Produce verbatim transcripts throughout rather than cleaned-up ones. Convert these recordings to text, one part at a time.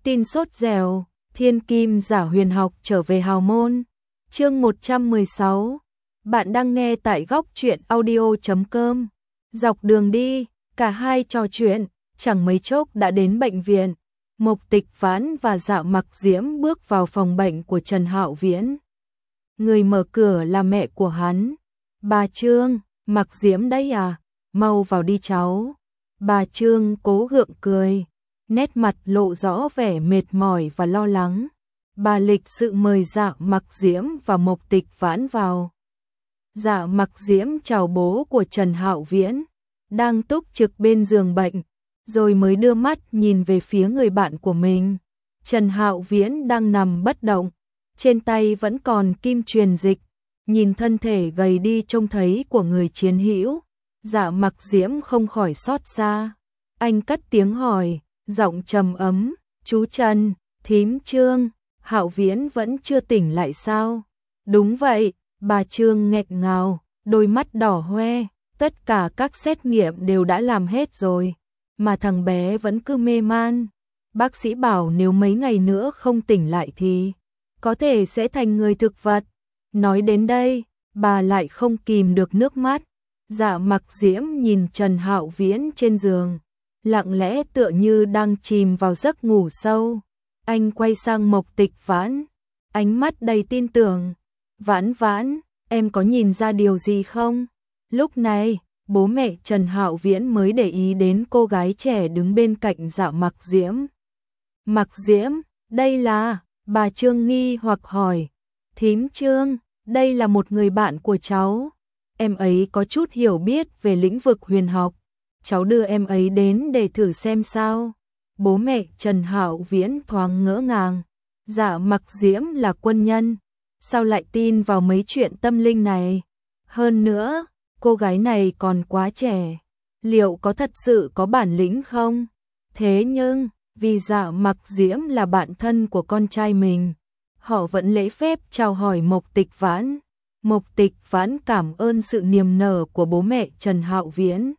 Tin sốt dẻo, thiên kim giả huyền học trở về hào môn. Chương một trăm mười sáu. Bạn đang nghe tại góc truyện audio chấm com. Dọc đường đi, cả hai trò chuyện, chẳng mấy chốc đã đến bệnh viện. Mộc Tịch Vãn và Dạ Mặc Diễm bước vào phòng bệnh của Trần Hạo Viễn. Người mở cửa là mẹ của hắn. Bà Trương, Mặc Diễm đấy à, mau vào đi cháu. Bà Trương cố gượng cười, nét mặt lộ rõ vẻ mệt mỏi và lo lắng. Bà lịch sự mời Dạ Mặc Diễm và Mộc Tịch Vãn vào. Dạ Mặc Diễm chào bố của Trần Hạo Viễn, đang túc trực bên giường bệnh, rồi mới đưa mắt nhìn về phía người bạn của mình. Trần Hạo Viễn đang nằm bất động, trên tay vẫn còn kim truyền dịch, nhìn thân thể gầy đi trông thấy của người chiến hữu. Dạ Mặc Diễm không khỏi xót xa. Anh cất tiếng hỏi, giọng trầm ấm, chú Trần, thím Trương, Hạo Viễn vẫn chưa tỉnh lại sao? Đúng vậy, bà Trương nghẹn ngào, đôi mắt đỏ hoe, tất cả các xét nghiệm đều đã làm hết rồi, mà thằng bé vẫn cứ mê man. Bác sĩ bảo nếu mấy ngày nữa không tỉnh lại thì có thể sẽ thành người thực vật. Nói đến đây, bà lại không kìm được nước mắt. Dạ Mặc Diễm nhìn Trần Hạo Viễn trên giường, lặng lẽ tựa như đang chìm vào giấc ngủ sâu. Anh quay sang Mộc Tịch Vãn, ánh mắt đầy tin tưởng. Vãn Vãn, em có nhìn ra điều gì không? Lúc này, bố mẹ Trần Hạo Viễn mới để ý đến cô gái trẻ đứng bên cạnh Dạ Mặc Diễm. Mặc Diễm, đây là, bà Trương nghi hoặc hỏi. Thím Trương, đây là một người bạn của cháu. Em ấy có chút hiểu biết về lĩnh vực huyền học. Cháu đưa em ấy đến để thử xem sao. Bố mẹ Trần Hạo Viễn thoáng ngỡ ngàng. Dạ Mặc Diễm là quân nhân, sao lại tin vào mấy chuyện tâm linh này? Hơn nữa, cô gái này còn quá trẻ, liệu có thật sự có bản lĩnh không? Thế nhưng, vì Dạ Mặc Diễm là bạn thân của con trai mình, họ vẫn lễ phép chào hỏi Mộc Tịch Vãn. Mộc Tịch Vãn cảm ơn sự niềm nở của bố mẹ Trần Hạo Viễn,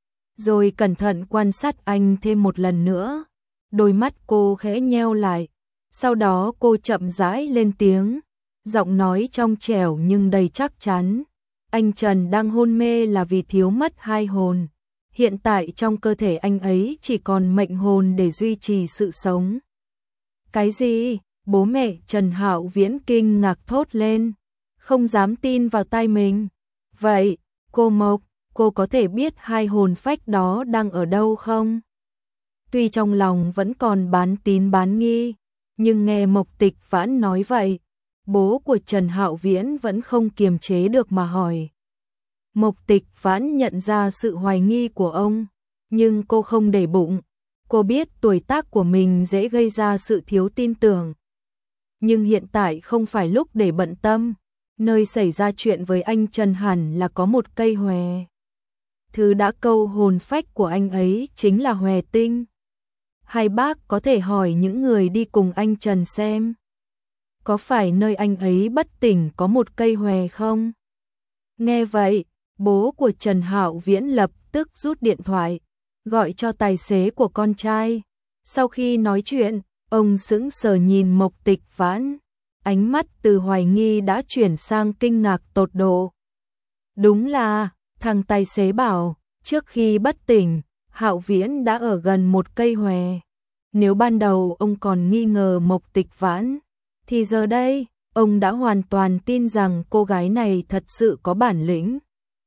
rồi cẩn thận quan sát anh thêm một lần nữa. Đôi mắt cô khẽ nheo lại, sau đó cô chậm rãi lên tiếng, giọng nói trong trẻo nhưng đầy chắc chắn. Anh Trần đang hôn mê là vì thiếu mất hai hồn. Hiện tại trong cơ thể anh ấy chỉ còn mệnh hồn để duy trì sự sống. Cái gì? Bố mẹ Trần Hạo Viễn kinh ngạc thốt lên, không dám tin vào tai mình. Vậy, cô Mộc, cô có thể biết hai hồn phách đó đang ở đâu không? Tuy trong lòng vẫn còn bán tín bán nghi, nhưng nghe Mộc Tịch Vãn nói vậy, bố của Trần Hạo Viễn vẫn không kiềm chế được mà hỏi. Mộc Tịch Vãn nhận ra sự hoài nghi của ông, nhưng cô không để bụng. Cô biết tuổi tác của mình dễ gây ra sự thiếu tin tưởng. Nhưng hiện tại không phải lúc để bận tâm. Nơi xảy ra chuyện với anh Trần hẳn là có một cây hòe. Thứ đã câu hồn phách của anh ấy chính là hòe tinh. Hai bác có thể hỏi những người đi cùng anh Trần xem, có phải nơi anh ấy bất tỉnh có một cây hòe không? Nghe vậy, bố của Trần Hạo Viễn lập tức rút điện thoại, gọi cho tài xế của con trai. Sau khi nói chuyện, ông sững sờ nhìn Mộc Tịch Vãn, ánh mắt từ hoài nghi đã chuyển sang kinh ngạc tột độ. Đúng là, thằng tài xế bảo, trước khi bất tỉnh, Hạo Viễn đã ở gần một cây hòe. Nếu ban đầu ông còn nghi ngờ Mộc Tịch Vãn, thì giờ đây, ông đã hoàn toàn tin rằng cô gái này thật sự có bản lĩnh.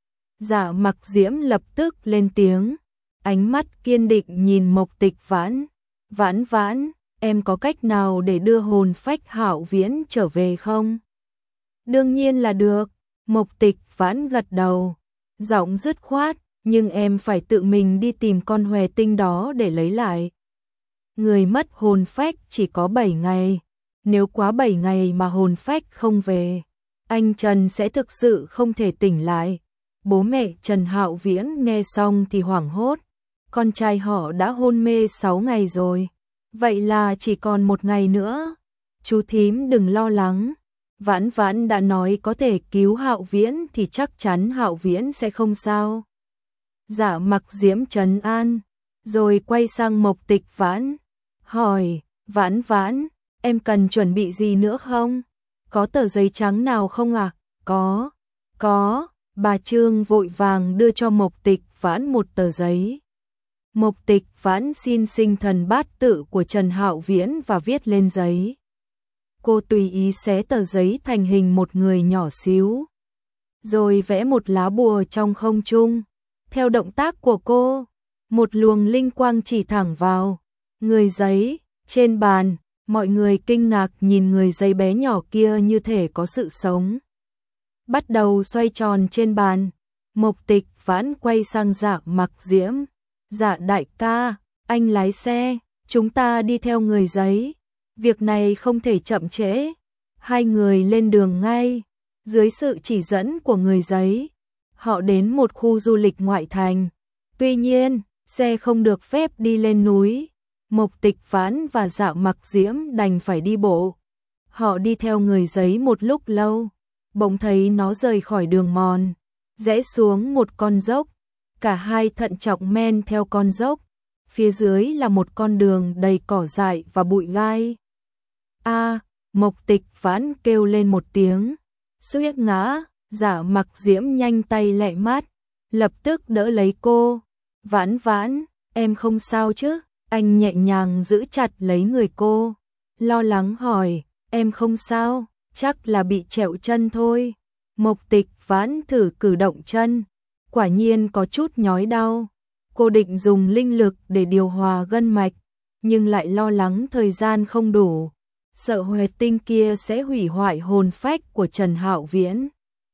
Dạ Mặc Diễm lập tức lên tiếng, ánh mắt kiên định nhìn Mộc Tịch Vãn. Vãn Vãn, em có cách nào để đưa hồn phách Hạo Viễn trở về không? Đương nhiên là được, Mộc Tịch Vãn gật đầu, giọng dứt khoát, nhưng em phải tự mình đi tìm con hòe tinh đó để lấy lại. Người mất hồn phách chỉ có bảy ngày, nếu quá bảy ngày mà hồn phách không về, anh Trần sẽ thực sự không thể tỉnh lại. Bố mẹ Trần Hạo Viễn nghe xong thì hoảng hốt, con trai họ đã hôn mê sáu ngày rồi, vậy là chỉ còn một ngày nữa. Chú thím đừng lo lắng, Vãn Vãn đã nói có thể cứu Hạo Viễn thì chắc chắn Hạo Viễn sẽ không sao. Dạ Mặc Diễm trấn an, rồi quay sang Mộc Tịch Vãn, hỏi, Vãn vãn, em cần chuẩn bị gì nữa không? Có tờ giấy trắng nào không ạ? À? Có, có, bà Trương vội vàng đưa cho Mộc Tịch Vãn một tờ giấy. Mộc Tịch Vãn xin sinh thần bát tự của Trần Hạo Viễn và viết lên giấy. Cô tùy ý xé tờ giấy thành hình một người nhỏ xíu, rồi vẽ một lá bùa trong không trung. Theo động tác của cô, một luồng linh quang chỉ thẳng vào người giấy. Trên bàn, mọi người kinh ngạc nhìn người giấy bé nhỏ kia như thể có sự sống. Bắt đầu xoay tròn trên bàn. Mộc Tịch Vãn quay sang Dạ Mặc Diễm. Dạ đại ca, anh lái xe, chúng ta đi theo người giấy. Việc này không thể chậm trễ. Hai người lên đường ngay. Dưới sự chỉ dẫn của người giấy, họ đến một khu du lịch ngoại thành. Tuy nhiên, xe không được phép đi lên núi. Mộc Tịch Vãn và Dạ Mặc Diễm đành phải đi bộ. Họ đi theo người giấy một lúc lâu, bỗng thấy nó rời khỏi đường mòn, rẽ xuống một con dốc. Cả hai thận trọng men theo con dốc. Phía dưới là một con đường đầy cỏ dại và bụi gai. A, à, Mộc Tịch Vãn kêu lên một tiếng, suýt ngã. Dạ Mặc Diễm nhanh tay lẹ mắt, lập tức đỡ lấy cô. Vãn Vãn, em không sao chứ? Anh nhẹ nhàng giữ chặt lấy người cô, lo lắng hỏi, em không sao, chắc là bị trẹo chân thôi. Mộc Tịch Vãn thử cử động chân, quả nhiên có chút nhói đau. Cô định dùng linh lực để điều hòa gân mạch, nhưng lại lo lắng thời gian không đủ, sợ huyệt tinh kia sẽ hủy hoại hồn phách của Trần Hạo Viễn.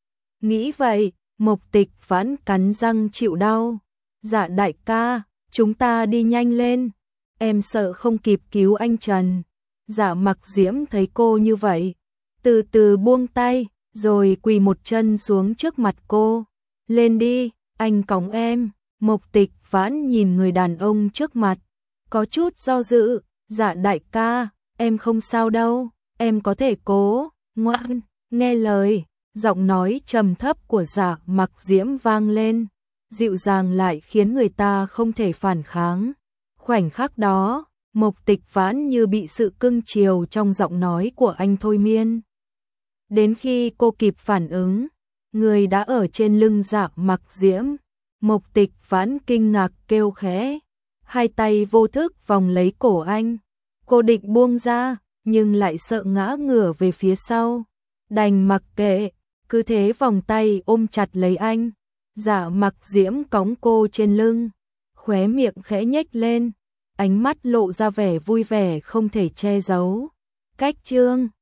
Nghĩ vậy, Mộc Tịch Vãn cắn răng chịu đau. Dạ đại ca, chúng ta đi nhanh lên. Em sợ không kịp cứu anh Trần. Dạ Mặc Diễm thấy cô như vậy, từ từ buông tay, rồi quỳ một chân xuống trước mặt cô. Lên đi, anh cõng em. Mộc Tịch Vãn nhìn người đàn ông trước mặt, có chút do dự. Dạ đại ca, em không sao đâu, em có thể cố, ngoan, nghe lời. Giọng nói trầm thấp của Dạ Mặc Diễm vang lên, dịu dàng lại khiến người ta không thể phản kháng. Khoảnh khắc đó, Mộc Tịch Vãn như bị sự cưng chiều trong giọng nói của anh thôi miên. Đến khi cô kịp phản ứng, người đã ở trên lưng Dạ Mặc Diễm. Mộc Tịch Vãn kinh ngạc kêu khẽ, hai tay vô thức vòng lấy cổ anh. Cô định buông ra, nhưng lại sợ ngã ngửa về phía sau, đành mặc kệ, cứ thế vòng tay ôm chặt lấy anh. Dạ Mặc Diễm cõng cô trên lưng, khóe miệng khẽ nhếch lên, ánh mắt lộ ra vẻ vui vẻ không thể che giấu. Cách chương